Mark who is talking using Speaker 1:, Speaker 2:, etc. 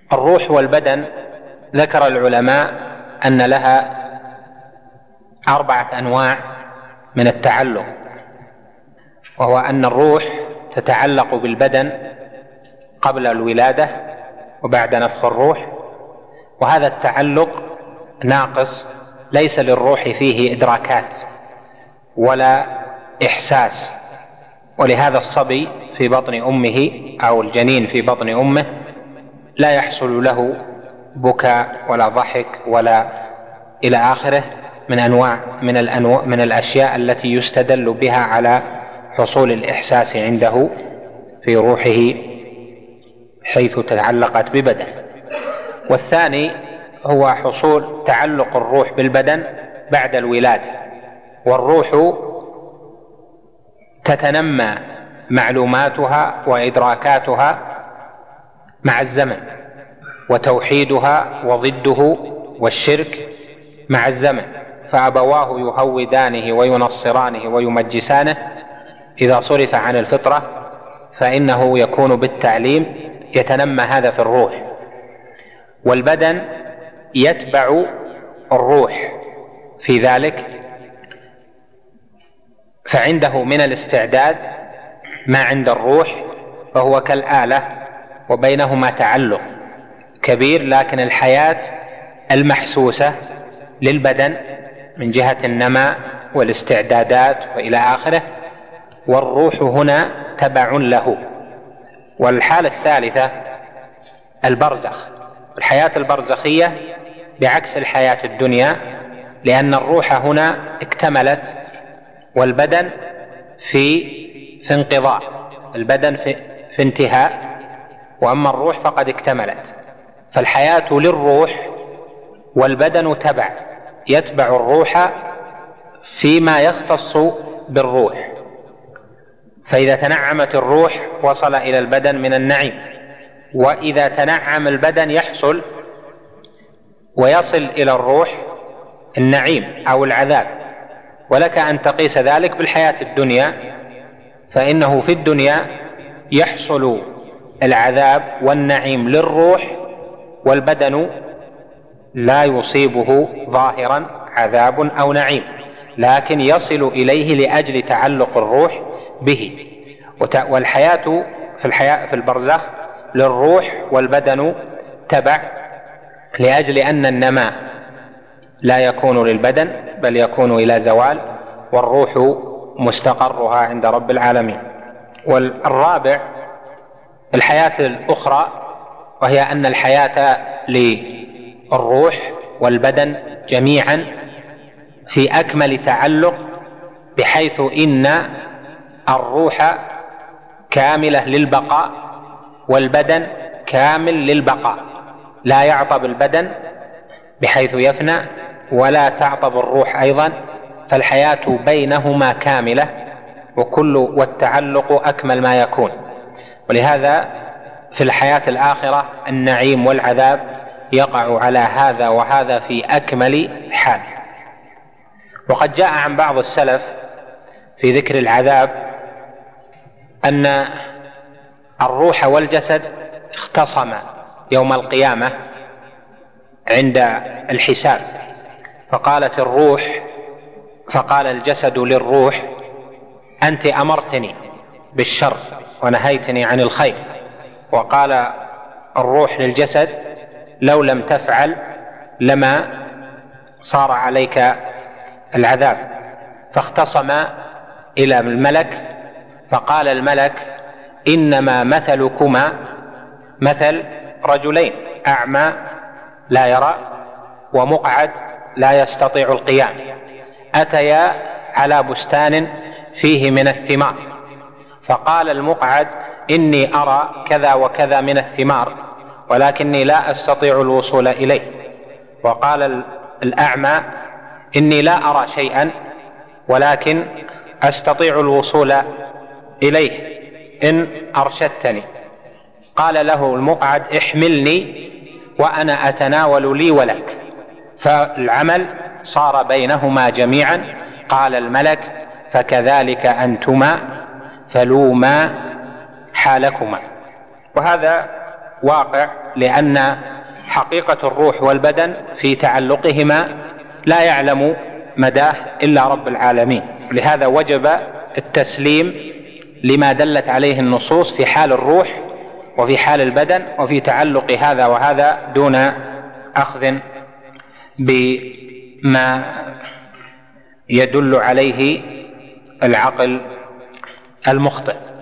Speaker 1: الروح والبدن ذكر العلماء أن لها 4 أنواع من التعلق، وهو أن الروح تتعلق بالبدن قبل الولادة وبعد نفخ الروح، وهذا التعلق ناقص، ليس للروح فيه إدراكات ولا إحساس، ولهذا الصبي في بطن أمه أو الجنين في بطن أمه لا يحصل له بكاء ولا ضحك ولا إلى آخره من الأشياء التي يستدل بها على حصول الإحساس عنده في روحه حيث تعلقت ببدن. والثاني هو حصول تعلق الروح بالبدن بعد الولادة، والروح تتنمى معلوماتها وإدراكاتها مع الزمن، وتوحيدها وضده والشرك مع الزمن، فأبواه يهودانه وينصرانه ويمجسانه إذا صرف عن الفطرة، فإنه يكون بالتعليم يتنمى هذا في الروح. والبدن يتبع الروح في ذلك، فعنده من الاستعداد ما عند الروح، فهو كالآلة وبينهما تعلق كبير، لكن الحياة المحسوسة للبدن من جهة النماء والاستعدادات وإلى آخره، والروح هنا تبع له. والحالة الثالثة البرزخ، الحياة البرزخية بعكس الحياة الدنيا، لأن الروح هنا اكتملت والبدن في انقضاء، البدن في انتهاء، وأما الروح فقد اكتملت. فالحياة للروح والبدن يتبع الروح فيما يختص بالروح، فإذا تنعمت الروح وصل إلى البدن من النعيم، وإذا تنعم البدن يحصل ويصل إلى الروح النعيم أو العذاب. ولك أن تقيس ذلك بالحياة الدنيا، فإنه في الدنيا يحصل العذاب والنعيم للروح، والبدن لا يصيبه ظاهرا عذاب أو نعيم، لكن يصل إليه لأجل تعلق الروح به. والحياة في البرزخ للروح والبدن تبع، لأجل أن النماء لا يكون للبدن بل يكون إلى زوال، والروح مستقرها عند رب العالمين. والرابع الحياة الأخرى، وهي أن الحياة للروح والبدن جميعا في أكمل تعلق، بحيث إن الروح كاملة للبقاء والبدن كامل للبقاء، لا يعطب البدن بحيث يفنى ولا تعطب الروح أيضا، فالحياة بينهما كاملة والتعلق أكمل ما يكون. ولهذا في الحياة الآخرة النعيم والعذاب يقع على هذا وهذا في أكمل حال. وقد جاء عن بعض السلف في ذكر العذاب أن الروح والجسد اختصما يوم القيامة عند الحساب، فقال الجسد للروح: أنت أمرتني بالشر ونهيتني عن الخير. وقال الروح للجسد: لو لم تفعل لما صار عليك العذاب. فاختصم إلى الملك، فقال الملك: إنما مثلكما مثل رجلين، أعمى لا يرى ومقعد لا يستطيع القيام، أتيا على بستان فيه من الثمار، فقال المقعد: إني أرى كذا وكذا من الثمار ولكني لا أستطيع الوصول إليه. وقال الأعمى: إني لا أرى شيئا ولكن أستطيع الوصول إليه إن أرشدتني. قال له المقعد: احملني وأنا أتناول لي ولك. فالعمل صار بينهما جميعا. قال الملك: فكذلك أنتما فلوما حالكما. وهذا واقع، لأن حقيقة الروح والبدن في تعلقهما لا يعلم مداه إلا رب العالمين، لهذا وجب التسليم لما دلت عليه النصوص في حال الروح وفي حال البدن وفي تعلق هذا وهذا، دون أخذ بما يدل عليه العقل المخطئ.